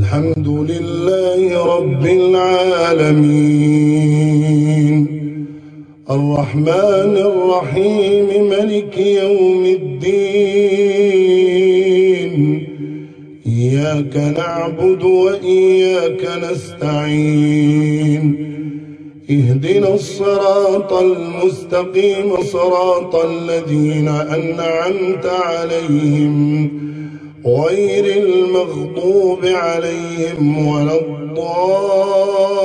الحمد لله رب العالمين الرحمن الرحيم ملك يوم الدين إياك نعبد وإياك نستعين اهدنا الصراط المستقيم صراط الذين أنعمت عليهم غير المغضوب عليهم ولا الضالين